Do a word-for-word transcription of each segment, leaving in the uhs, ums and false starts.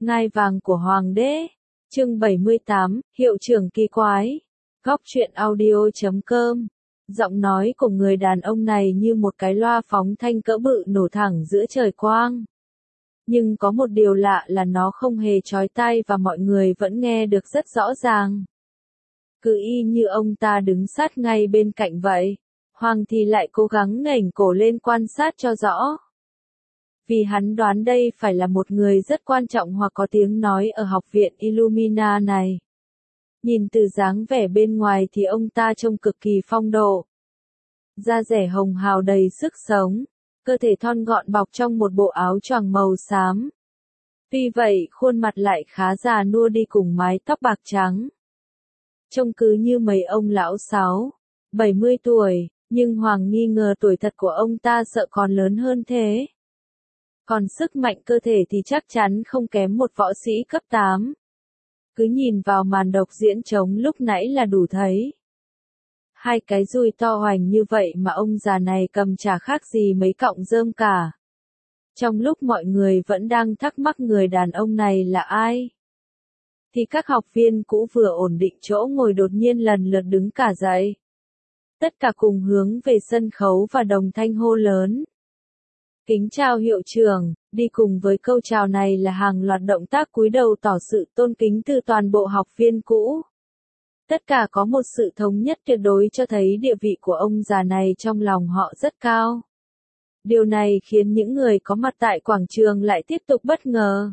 Ngai vàng của Hoàng đế. Chương bảy mươi tám, hiệu trưởng kỳ quái. Góc truyện audio chấm com. Giọng nói của người đàn ông này như một cái loa phóng thanh cỡ bự nổ thẳng giữa trời quang. Nhưng có một điều lạ là nó không hề chói tai và mọi người vẫn nghe được rất rõ ràng. Cứ y như ông ta đứng sát ngay bên cạnh vậy. Hoàng thì lại cố gắng ngẩng cổ lên quan sát cho rõ. Vì hắn đoán đây phải là một người rất quan trọng hoặc có tiếng nói ở học viện Illumina này. Nhìn từ dáng vẻ bên ngoài thì ông ta trông cực kỳ phong độ. Da dẻ hồng hào đầy sức sống, cơ thể thon gọn bọc trong một bộ áo choàng màu xám. Tuy vậy khuôn mặt lại khá già nua đi cùng mái tóc bạc trắng. Trông cứ như mấy ông lão sáu, bảy mươi tuổi, nhưng Hoàng nghi ngờ tuổi thật của ông ta sợ còn lớn hơn thế. Còn sức mạnh cơ thể thì chắc chắn không kém một võ sĩ cấp tám. Cứ nhìn vào màn độc diễn trống lúc nãy là đủ thấy. Hai cái dùi to hoành như vậy mà ông già này cầm chả khác gì mấy cọng rơm cả. Trong lúc mọi người vẫn đang thắc mắc người đàn ông này là ai, thì các học viên cũ vừa ổn định chỗ ngồi đột nhiên lần lượt đứng cả dậy. Tất cả cùng hướng về sân khấu và đồng thanh hô lớn. Kính chào hiệu trưởng, đi cùng với câu chào này là hàng loạt động tác cúi đầu tỏ sự tôn kính từ toàn bộ học viên cũ. Tất cả có một sự thống nhất tuyệt đối cho thấy địa vị của ông già này trong lòng họ rất cao. Điều này khiến những người có mặt tại quảng trường lại tiếp tục bất ngờ.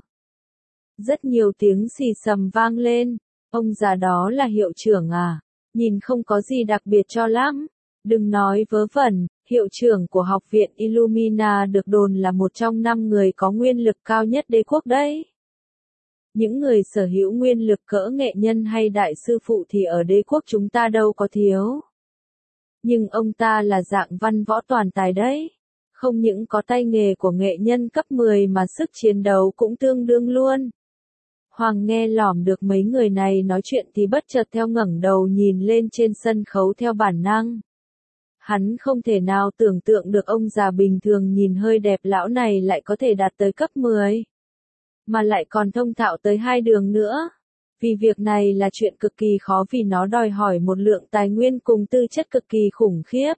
Rất nhiều tiếng xì xầm vang lên, ông già đó là hiệu trưởng à, nhìn không có gì đặc biệt cho lắm. Đừng nói vớ vẩn, hiệu trưởng của học viện Illumina được đồn là một trong năm người có nguyên lực cao nhất đế quốc đấy. Những người sở hữu nguyên lực cỡ nghệ nhân hay đại sư phụ thì ở đế quốc chúng ta đâu có thiếu. Nhưng ông ta là dạng văn võ toàn tài đấy. Không những có tay nghề của nghệ nhân cấp mười mà sức chiến đấu cũng tương đương luôn. Hoàng nghe lỏm được mấy người này nói chuyện thì bất chợt theo ngẩng đầu nhìn lên trên sân khấu theo bản năng. Hắn không thể nào tưởng tượng được ông già bình thường nhìn hơi đẹp lão này lại có thể đạt tới cấp mười. Mà lại còn thông thạo tới hai đường nữa. Vì việc này là chuyện cực kỳ khó vì nó đòi hỏi một lượng tài nguyên cùng tư chất cực kỳ khủng khiếp.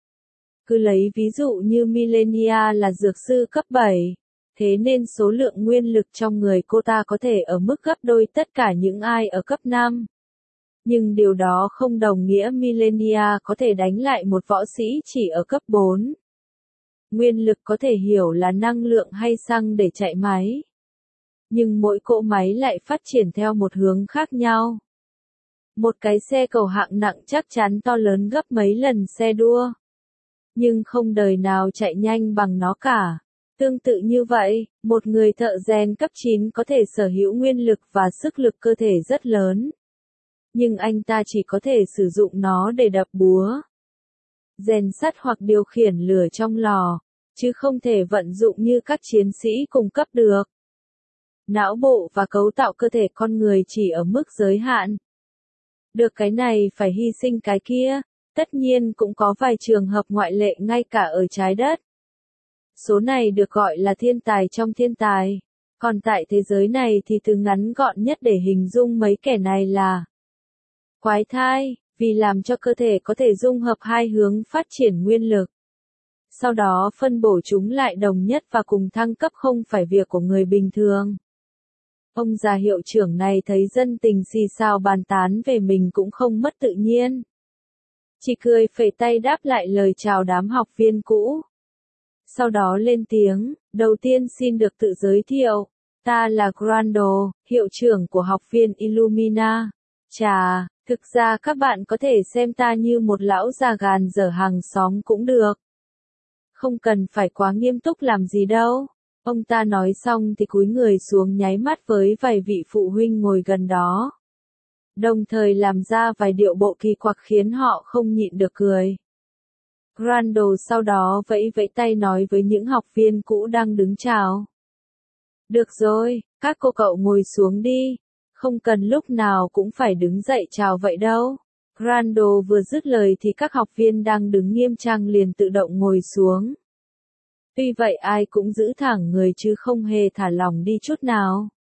Cứ lấy ví dụ như Millenia là dược sư cấp bảy. Thế nên số lượng nguyên lực trong người cô ta có thể ở mức gấp đôi tất cả những ai ở cấp năm. Nhưng điều đó không đồng nghĩa Millenia có thể đánh lại một võ sĩ chỉ ở cấp bốn. Nguyên lực có thể hiểu là năng lượng hay xăng để chạy máy. Nhưng mỗi cỗ máy lại phát triển theo một hướng khác nhau. Một cái xe cầu hạng nặng chắc chắn to lớn gấp mấy lần xe đua. Nhưng không đời nào chạy nhanh bằng nó cả. Tương tự như vậy, một người thợ rèn cấp chín có thể sở hữu nguyên lực và sức lực cơ thể rất lớn. Nhưng anh ta chỉ có thể sử dụng nó để đập búa, rèn sắt hoặc điều khiển lửa trong lò, chứ không thể vận dụng như các chiến sĩ cùng cấp được. Não bộ và cấu tạo cơ thể con người chỉ ở mức giới hạn. Được cái này phải hy sinh cái kia, tất nhiên cũng có vài trường hợp ngoại lệ ngay cả ở trái đất. Số này được gọi là thiên tài trong thiên tài. Còn tại thế giới này thì từ ngắn gọn nhất để hình dung mấy kẻ này là quái thai, vì làm cho cơ thể có thể dung hợp hai hướng phát triển nguyên lực. Sau đó phân bổ chúng lại đồng nhất và cùng thăng cấp không phải việc của người bình thường. Ông già hiệu trưởng này thấy dân tình xì xào bàn tán về mình cũng không mất tự nhiên. Chỉ cười phẩy tay đáp lại lời chào đám học viên cũ. Sau đó lên tiếng, đầu tiên xin được tự giới thiệu. Ta là Grando, hiệu trưởng của học viên Illumina. Chà, thực ra các bạn có thể xem ta như một lão già gàn dở hàng xóm cũng được. Không cần phải quá nghiêm túc làm gì đâu. Ông ta nói xong thì cúi người xuống nháy mắt với vài vị phụ huynh ngồi gần đó. Đồng thời làm ra vài điệu bộ kỳ quặc khiến họ không nhịn được cười. Grando sau đó vẫy vẫy tay nói với những học viên cũ đang đứng chào. Được rồi, các cô cậu ngồi xuống đi. Không cần lúc nào cũng phải đứng dậy chào vậy đâu. Grando vừa dứt lời thì các học viên đang đứng nghiêm trang liền tự động ngồi xuống. Tuy vậy ai cũng giữ thẳng người chứ không hề thả lỏng đi chút nào.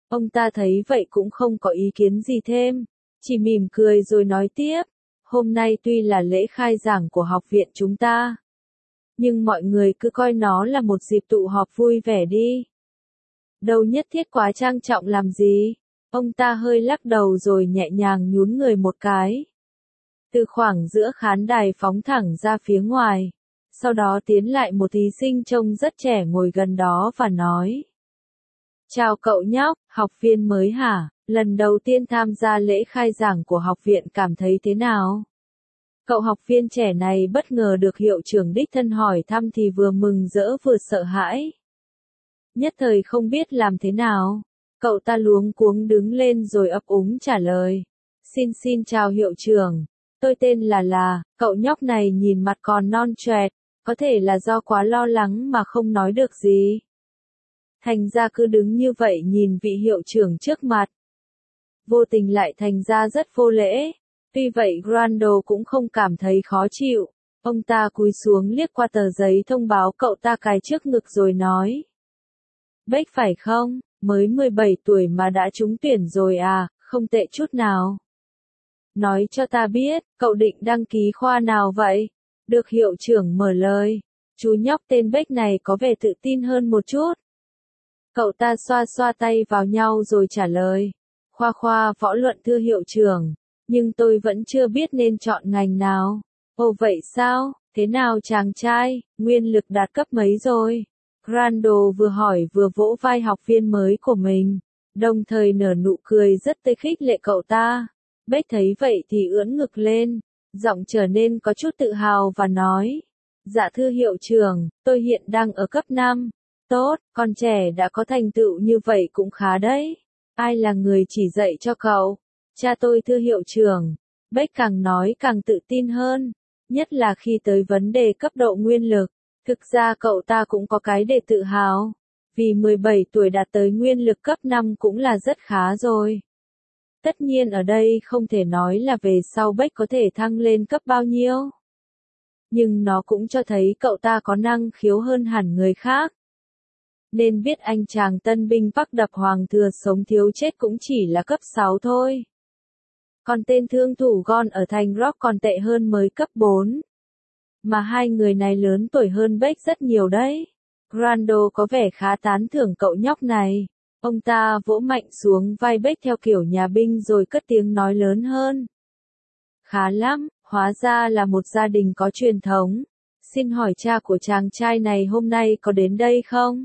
Ông ta thấy vậy cũng không có ý kiến gì thêm, chỉ mỉm cười rồi nói tiếp, hôm nay tuy là lễ khai giảng của học viện chúng ta, nhưng mọi người cứ coi nó là một dịp tụ họp vui vẻ đi. Đâu nhất thiết quá trang trọng làm gì. Ông ta hơi lắc đầu rồi nhẹ nhàng nhún người một cái. Từ khoảng giữa khán đài phóng thẳng ra phía ngoài. Sau đó tiến lại một thí sinh trông rất trẻ ngồi gần đó và nói. Chào cậu nhóc, học viên mới hả? Lần đầu tiên tham gia lễ khai giảng của học viện cảm thấy thế nào? Cậu học viên trẻ này bất ngờ được hiệu trưởng đích thân hỏi thăm thì vừa mừng rỡ vừa sợ hãi. Nhất thời không biết làm thế nào. Cậu ta luống cuống đứng lên rồi ấp úng trả lời. Xin xin chào hiệu trưởng. Tôi tên là là, cậu nhóc này nhìn mặt còn non choẹt, có thể là do quá lo lắng mà không nói được gì. Thành ra cứ đứng như vậy nhìn vị hiệu trưởng trước mặt. Vô tình lại thành ra rất vô lễ. Tuy vậy Grando cũng không cảm thấy khó chịu. Ông ta cúi xuống liếc qua tờ giấy thông báo cậu ta cài trước ngực rồi nói. Bách phải không, mới mười bảy tuổi mà đã trúng tuyển rồi à, không tệ chút nào. Nói cho ta biết, cậu định đăng ký khoa nào vậy? Được hiệu trưởng mở lời. Chú nhóc tên Bách này có vẻ tự tin hơn một chút. Cậu ta xoa xoa tay vào nhau rồi trả lời. Khoa khoa võ luận thưa hiệu trưởng. Nhưng tôi vẫn chưa biết nên chọn ngành nào. Ồ vậy sao, thế nào chàng trai, nguyên lực đạt cấp mấy rồi? Grando vừa hỏi vừa vỗ vai học viên mới của mình, đồng thời nở nụ cười rất tươi khích lệ cậu ta. Bách thấy vậy thì ưỡn ngực lên, giọng trở nên có chút tự hào và nói. Dạ thưa hiệu trưởng, tôi hiện đang ở cấp năm. Tốt, con trẻ đã có thành tựu như vậy cũng khá đấy. Ai là người chỉ dạy cho cậu? Cha tôi thưa hiệu trưởng. Bách càng nói càng tự tin hơn, nhất là khi tới vấn đề cấp độ nguyên lực. Thực ra cậu ta cũng có cái để tự hào, vì mười bảy tuổi đạt tới nguyên lực cấp năm cũng là rất khá rồi. Tất nhiên ở đây không thể nói là về sau Bách có thể thăng lên cấp bao nhiêu. Nhưng nó cũng cho thấy cậu ta có năng khiếu hơn hẳn người khác. Nên biết anh chàng tân binh Park đập hoàng thừa sống thiếu chết cũng chỉ là cấp sáu thôi. Còn tên thương thủ Gon ở thành Rock còn tệ hơn mới cấp bốn. Mà hai người này lớn tuổi hơn Bách rất nhiều đấy. Grando có vẻ khá tán thưởng cậu nhóc này. Ông ta vỗ mạnh xuống vai Bách theo kiểu nhà binh rồi cất tiếng nói lớn hơn. Khá lắm, hóa ra là một gia đình có truyền thống. Xin hỏi cha của chàng trai này hôm nay có đến đây không?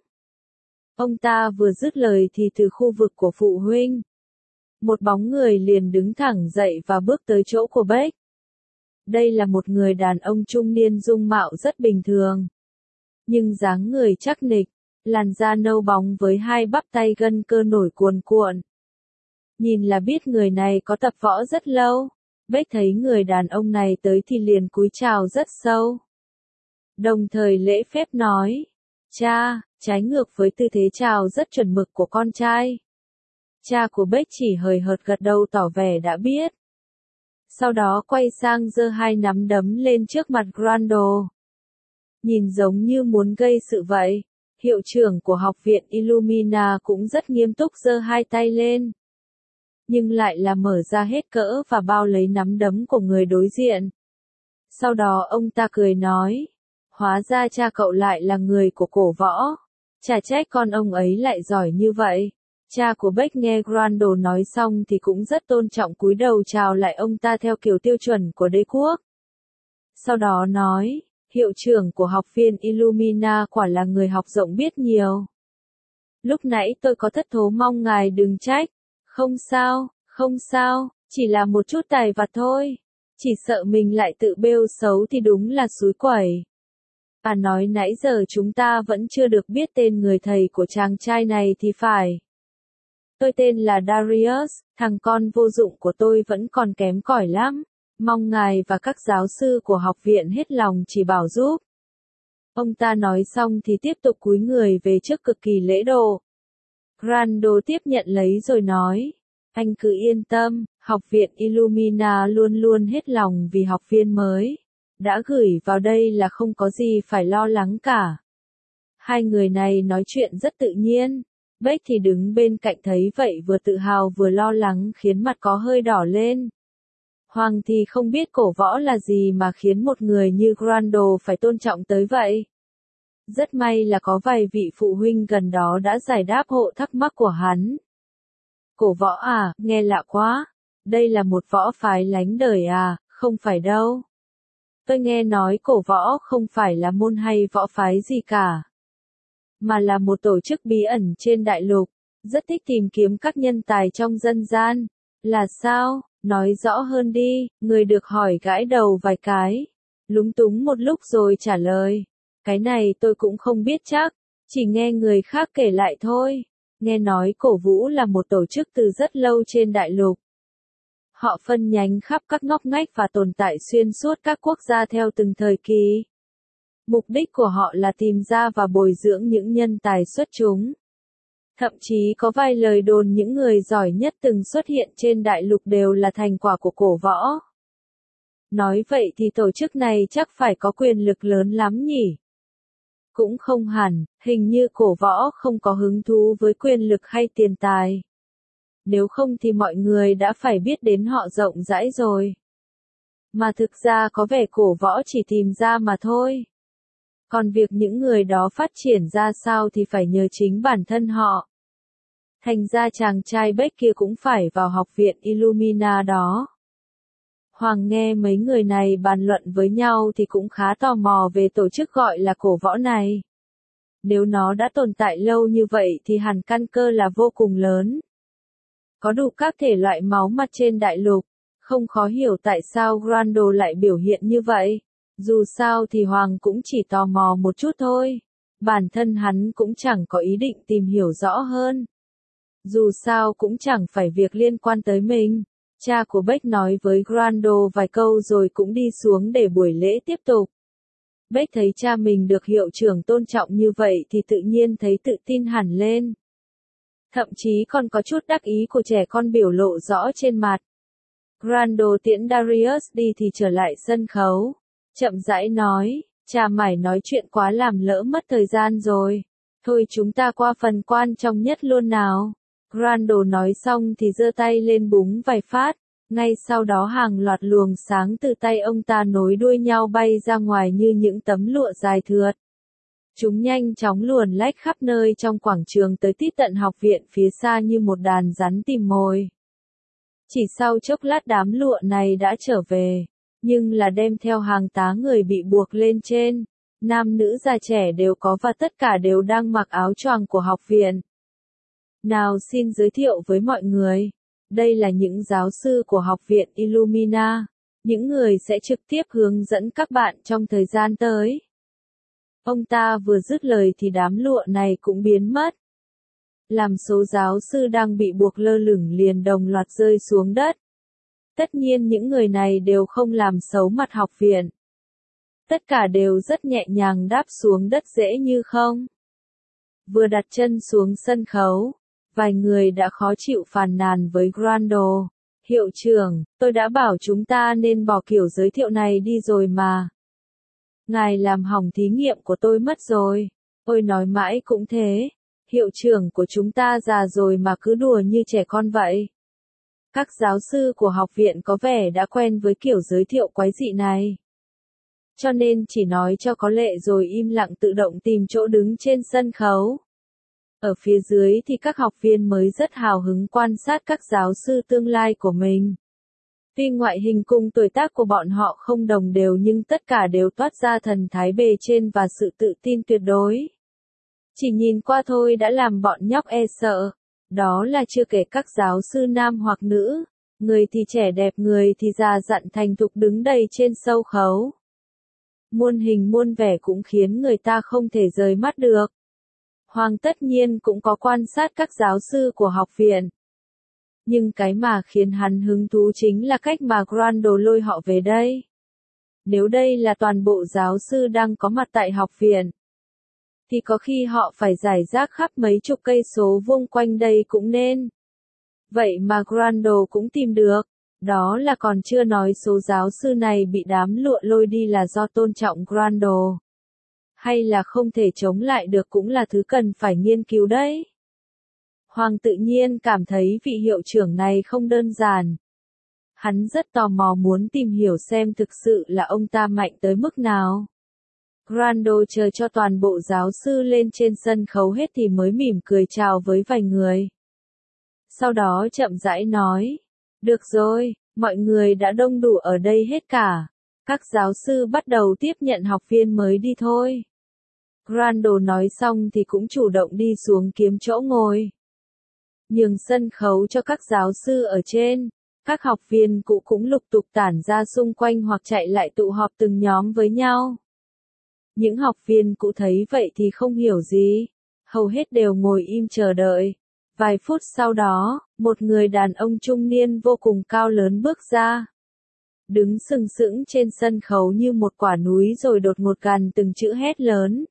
Ông ta vừa dứt lời thì từ khu vực của phụ huynh. Một bóng người liền đứng thẳng dậy và bước tới chỗ của Bách. Đây là một người đàn ông trung niên dung mạo rất bình thường. Nhưng dáng người chắc nịch, làn da nâu bóng với hai bắp tay gân cơ nổi cuồn cuộn. Nhìn là biết người này có tập võ rất lâu. Bách thấy người đàn ông này tới thì liền cúi chào rất sâu. Đồng thời lễ phép nói, cha, trái ngược với tư thế chào rất chuẩn mực của con trai. Cha của Bách chỉ hời hợt gật đầu tỏ vẻ đã biết. Sau đó quay sang giơ hai nắm đấm lên trước mặt Grando. Nhìn giống như muốn gây sự vậy. Hiệu trưởng của học viện Illumina cũng rất nghiêm túc giơ hai tay lên. Nhưng lại là mở ra hết cỡ và bao lấy nắm đấm của người đối diện. Sau đó ông ta cười nói. Hóa ra cha cậu lại là người của cổ võ. Chả trách con ông ấy lại giỏi như vậy. Cha của Bách nghe Grando nói xong thì cũng rất tôn trọng cúi đầu chào lại ông ta theo kiểu tiêu chuẩn của đế quốc. Sau đó nói, hiệu trưởng của học viên Illumina quả là người học rộng biết nhiều. Lúc nãy tôi có thất thố mong ngài đừng trách. Không sao, không sao, chỉ là một chút tài vặt thôi. Chỉ sợ mình lại tự bêu xấu thì đúng là xúi quẩy. À nói nãy giờ chúng ta vẫn chưa được biết tên người thầy của chàng trai này thì phải. Tôi tên là Darius, thằng con vô dụng của tôi vẫn còn kém cỏi lắm. Mong ngài và các giáo sư của học viện hết lòng chỉ bảo giúp. Ông ta nói xong thì tiếp tục cúi người về trước cực kỳ lễ độ. Grando tiếp nhận lấy rồi nói, anh cứ yên tâm, học viện Illumina luôn luôn hết lòng vì học viên mới. Đã gửi vào đây là không có gì phải lo lắng cả. Hai người này nói chuyện rất tự nhiên. Beck thì đứng bên cạnh thấy vậy vừa tự hào vừa lo lắng khiến mặt có hơi đỏ lên. Hoàng thì không biết cổ võ là gì mà khiến một người như Grando phải tôn trọng tới vậy. Rất may là có vài vị phụ huynh gần đó đã giải đáp hộ thắc mắc của hắn. Cổ võ à, nghe lạ quá. Đây là một võ phái lánh đời à, không phải đâu. Tôi nghe nói cổ võ không phải là môn hay võ phái gì cả, mà là một tổ chức bí ẩn trên đại lục, rất thích tìm kiếm các nhân tài trong dân gian. Là sao? Nói rõ hơn đi, người được hỏi gãi đầu vài cái. Lúng túng một lúc rồi trả lời. Cái này tôi cũng không biết chắc, chỉ nghe người khác kể lại thôi. Nghe nói cổ vũ là một tổ chức từ rất lâu trên đại lục. Họ phân nhánh khắp các ngóc ngách và tồn tại xuyên suốt các quốc gia theo từng thời kỳ. Mục đích của họ là tìm ra và bồi dưỡng những nhân tài xuất chúng. Thậm chí có vài lời đồn những người giỏi nhất từng xuất hiện trên đại lục đều là thành quả của cổ võ. Nói vậy thì tổ chức này chắc phải có quyền lực lớn lắm nhỉ? Cũng không hẳn, hình như cổ võ không có hứng thú với quyền lực hay tiền tài. Nếu không thì mọi người đã phải biết đến họ rộng rãi rồi. Mà thực ra có vẻ cổ võ chỉ tìm ra mà thôi. Còn việc những người đó phát triển ra sao thì phải nhờ chính bản thân họ. Thành ra chàng trai Beck kia cũng phải vào học viện Illumina đó. Hoàng nghe mấy người này bàn luận với nhau thì cũng khá tò mò về tổ chức gọi là cổ võ này. Nếu nó đã tồn tại lâu như vậy thì hẳn căn cơ là vô cùng lớn. Có đủ các thể loại máu mặt trên đại lục, không khó hiểu tại sao Grando lại biểu hiện như vậy. Dù sao thì Hoàng cũng chỉ tò mò một chút thôi. Bản thân hắn cũng chẳng có ý định tìm hiểu rõ hơn. Dù sao cũng chẳng phải việc liên quan tới mình. Cha của Beck nói với Grando vài câu rồi cũng đi xuống để buổi lễ tiếp tục. Beck thấy cha mình được hiệu trưởng tôn trọng như vậy thì tự nhiên thấy tự tin hẳn lên. Thậm chí còn có chút đắc ý của trẻ con biểu lộ rõ trên mặt. Grando tiễn Darius đi thì trở lại sân khấu. Chậm rãi nói, cha mải nói chuyện quá làm lỡ mất thời gian rồi. Thôi chúng ta qua phần quan trọng nhất luôn nào. Grando nói xong thì giơ tay lên búng vài phát. Ngay sau đó hàng loạt luồng sáng từ tay ông ta nối đuôi nhau bay ra ngoài như những tấm lụa dài thượt. Chúng nhanh chóng luồn lách khắp nơi trong quảng trường tới tít tận học viện phía xa như một đàn rắn tìm mồi. Chỉ sau chốc lát đám lụa này đã trở về, nhưng là đem theo hàng tá người bị buộc lên trên. Nam nữ già trẻ đều có và tất cả đều đang mặc áo choàng của học viện. Nào xin giới thiệu với mọi người. Đây là những giáo sư của học viện Illumina. Những người sẽ trực tiếp hướng dẫn các bạn trong thời gian tới. Ông ta vừa dứt lời thì đám lụa này cũng biến mất. Làm số giáo sư đang bị buộc lơ lửng liền đồng loạt rơi xuống đất. Tất nhiên những người này đều không làm xấu mặt học viện. Tất cả đều rất nhẹ nhàng đáp xuống đất dễ như không. Vừa đặt chân xuống sân khấu, vài người đã khó chịu phàn nàn với Grando. Hiệu trưởng, tôi đã bảo chúng ta nên bỏ kiểu giới thiệu này đi rồi mà. Ngài làm hỏng thí nghiệm của tôi mất rồi. Ôi nói mãi cũng thế. Hiệu trưởng của chúng ta già rồi mà cứ đùa như trẻ con vậy. Các giáo sư của học viện có vẻ đã quen với kiểu giới thiệu quái dị này. Cho nên chỉ nói cho có lệ rồi im lặng tự động tìm chỗ đứng trên sân khấu. Ở phía dưới thì các học viên mới rất hào hứng quan sát các giáo sư tương lai của mình. Tuy ngoại hình cùng tuổi tác của bọn họ không đồng đều nhưng tất cả đều toát ra thần thái bề trên và sự tự tin tuyệt đối. Chỉ nhìn qua thôi đã làm bọn nhóc e sợ. Đó là chưa kể các giáo sư nam hoặc nữ. Người thì trẻ đẹp người thì già dặn thành thục đứng đầy trên sâu khấu. Muôn hình muôn vẻ cũng khiến người ta không thể rời mắt được. Hoàng tất nhiên cũng có quan sát các giáo sư của học viện. Nhưng cái mà khiến hắn hứng thú chính là cách mà Grando lôi họ về đây. Nếu đây là toàn bộ giáo sư đang có mặt tại học viện, thì có khi họ phải giải rác khắp mấy chục cây số vuông quanh đây cũng nên. Vậy mà Grando cũng tìm được. Đó là còn chưa nói số giáo sư này bị đám lụa lôi đi là do tôn trọng Grando. Hay là không thể chống lại được cũng là thứ cần phải nghiên cứu đấy. Hoàng tự nhiên cảm thấy vị hiệu trưởng này không đơn giản. Hắn rất tò mò muốn tìm hiểu xem thực sự là ông ta mạnh tới mức nào. Grando chờ cho toàn bộ giáo sư lên trên sân khấu hết thì mới mỉm cười chào với vài người. Sau đó chậm rãi nói, được rồi, mọi người đã đông đủ ở đây hết cả. Các giáo sư bắt đầu tiếp nhận học viên mới đi thôi. Grando nói xong thì cũng chủ động đi xuống kiếm chỗ ngồi. Nhường sân khấu cho các giáo sư ở trên. Các học viên cũ cũng lục tục tản ra xung quanh hoặc chạy lại tụ họp từng nhóm với nhau. Những học viên cũ thấy vậy thì không hiểu gì. Hầu hết đều ngồi im chờ đợi. Vài phút sau đó, một người đàn ông trung niên vô cùng cao lớn bước ra. Đứng sừng sững trên sân khấu như một quả núi rồi đột ngột gằn từng chữ hét lớn.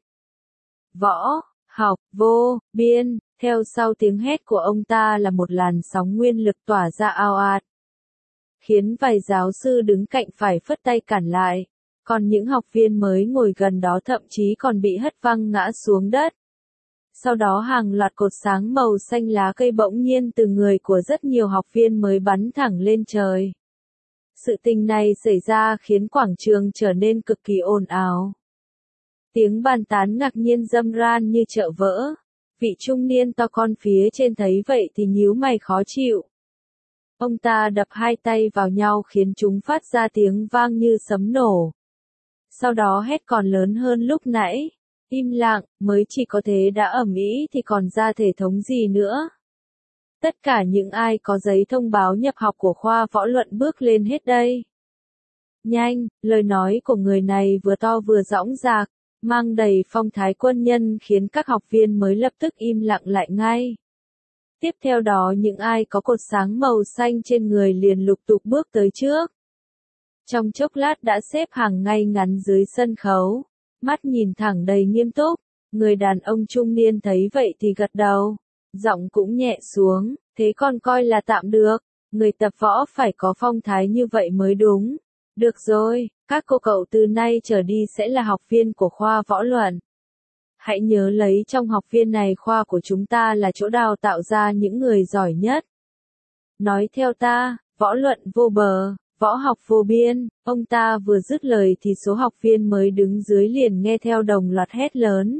Võ, học, vô, biên, theo sau tiếng hét của ông ta là một làn sóng nguyên lực tỏa ra ào ạt. Khiến vài giáo sư đứng cạnh phải phất tay cản lại, còn những học viên mới ngồi gần đó thậm chí còn bị hất văng ngã xuống đất. Sau đó hàng loạt cột sáng màu xanh lá cây bỗng nhiên từ người của rất nhiều học viên mới bắn thẳng lên trời. Sự tình này xảy ra khiến quảng trường trở nên cực kỳ ồn ào. Tiếng bàn tán ngạc nhiên râm ran như chợ vỡ. Vị trung niên to con phía trên thấy vậy thì nhíu mày khó chịu. Ông ta đập hai tay vào nhau khiến chúng phát ra tiếng vang như sấm nổ. Sau đó hét còn lớn hơn lúc nãy. Im lặng, mới chỉ có thế đã ầm ĩ thì còn ra thể thống gì nữa. Tất cả những ai có giấy thông báo nhập học của khoa võ luận bước lên hết đây. Nhanh, lời nói của người này vừa to vừa dõng dạc, mang đầy phong thái quân nhân khiến các học viên mới lập tức im lặng lại ngay. Tiếp theo đó những ai có cột sáng màu xanh trên người liền lục tục bước tới trước. Trong chốc lát đã xếp hàng ngay ngắn dưới sân khấu, mắt nhìn thẳng đầy nghiêm túc, người đàn ông trung niên thấy vậy thì gật đầu, giọng cũng nhẹ xuống, thế còn coi là tạm được, người tập võ phải có phong thái như vậy mới đúng. Được rồi, các cô cậu từ nay trở đi sẽ là học viên của khoa võ luận. Hãy nhớ lấy trong học viên này khoa của chúng ta là chỗ đào tạo ra những người giỏi nhất. Nói theo ta, võ luận vô bờ, võ học vô biên, ông ta vừa dứt lời thì số học viên mới đứng dưới liền nghe theo đồng loạt hét lớn.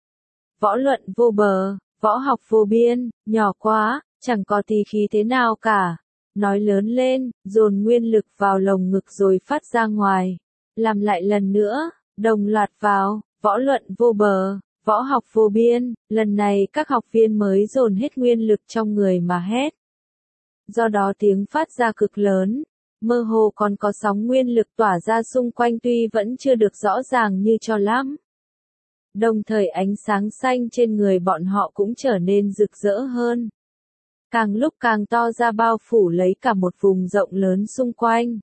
Võ luận vô bờ, võ học vô biên, nhỏ quá, chẳng có tí khí thế nào cả. Nói lớn lên, dồn nguyên lực vào lồng ngực rồi phát ra ngoài. Làm lại lần nữa, đồng loạt vào, võ luận vô bờ, võ học vô biên, lần này các học viên mới dồn hết nguyên lực trong người mà hét. Do đó tiếng phát ra cực lớn, mơ hồ còn có sóng nguyên lực tỏa ra xung quanh tuy vẫn chưa được rõ ràng như cho lắm. Đồng thời ánh sáng xanh trên người bọn họ cũng trở nên rực rỡ hơn. Càng lúc càng to ra bao phủ lấy cả một vùng rộng lớn xung quanh.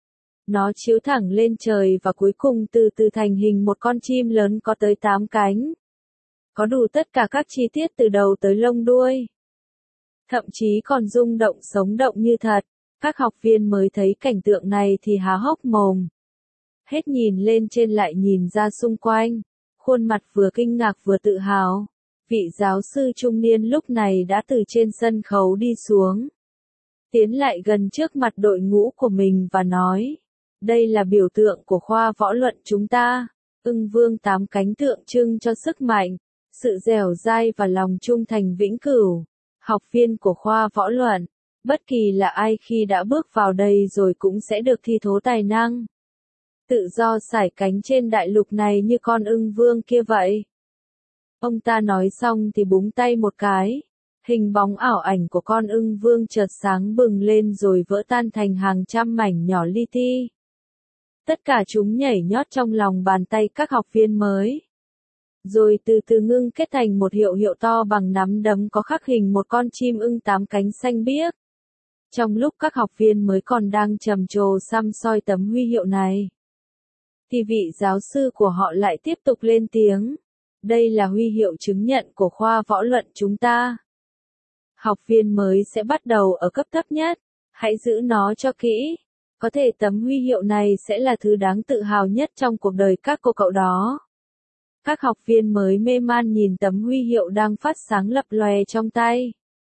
Nó chiếu thẳng lên trời và cuối cùng từ từ thành hình một con chim lớn có tới tám cánh. Có đủ tất cả các chi tiết từ đầu tới lông đuôi. Thậm chí còn rung động sống động như thật. Các học viên mới thấy cảnh tượng này thì há hốc mồm. Hết nhìn lên trên lại nhìn ra xung quanh. Khuôn mặt vừa kinh ngạc vừa tự hào. Vị giáo sư trung niên lúc này đã từ trên sân khấu đi xuống. Tiến lại gần trước mặt đội ngũ của mình và nói. Đây là biểu tượng của khoa võ luận chúng ta. Ưng vương tám cánh tượng trưng cho sức mạnh, sự dẻo dai và lòng trung thành vĩnh cửu. Học viên của khoa võ luận, bất kỳ là ai khi đã bước vào đây rồi cũng sẽ được thi thố tài năng. Tự do sải cánh trên đại lục này như con ưng vương kia vậy. Ông ta nói xong thì búng tay một cái. Hình bóng ảo ảnh của con ưng vương chợt sáng bừng lên rồi vỡ tan thành hàng trăm mảnh nhỏ li ti. Tất cả chúng nhảy nhót trong lòng bàn tay các học viên mới. Rồi từ từ ngưng kết thành một hiệu hiệu to bằng nắm đấm có khắc hình một con chim ưng tám cánh xanh biếc. Trong lúc các học viên mới còn đang trầm trồ săm soi tấm huy hiệu này, thì vị giáo sư của họ lại tiếp tục lên tiếng. Đây là huy hiệu chứng nhận của khoa võ luận chúng ta. Học viên mới sẽ bắt đầu ở cấp thấp nhất. Hãy giữ nó cho kỹ. Có thể tấm huy hiệu này sẽ là thứ đáng tự hào nhất trong cuộc đời các cô cậu đó. Các học viên mới mê man nhìn tấm huy hiệu đang phát sáng lập lòe trong tay.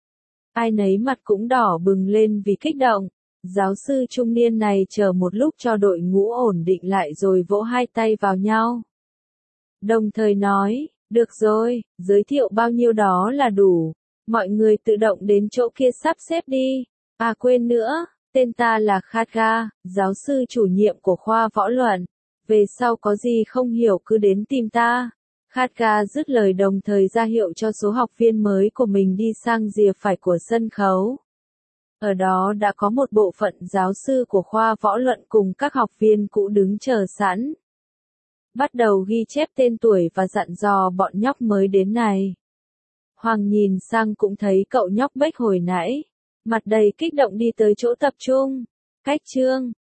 Ai nấy mặt cũng đỏ bừng lên vì kích động. Giáo sư trung niên này chờ một lúc cho đội ngũ ổn định lại rồi vỗ hai tay vào nhau. Đồng thời nói, được rồi, giới thiệu bao nhiêu đó là đủ. Mọi người tự động đến chỗ kia sắp xếp đi. À quên nữa, tên ta là Khadga, giáo sư chủ nhiệm của khoa võ luận. Về sau có gì không hiểu cứ đến tìm ta. Khadga dứt lời đồng thời ra hiệu cho số học viên mới của mình đi sang rìa phải của sân khấu. Ở đó đã có một bộ phận giáo sư của khoa võ luận cùng các học viên cũ đứng chờ sẵn. Bắt đầu ghi chép tên tuổi và dặn dò bọn nhóc mới đến này. Hoàng nhìn sang cũng thấy cậu nhóc Bách hồi nãy, mặt đầy kích động đi tới chỗ tập trung. Cách trương,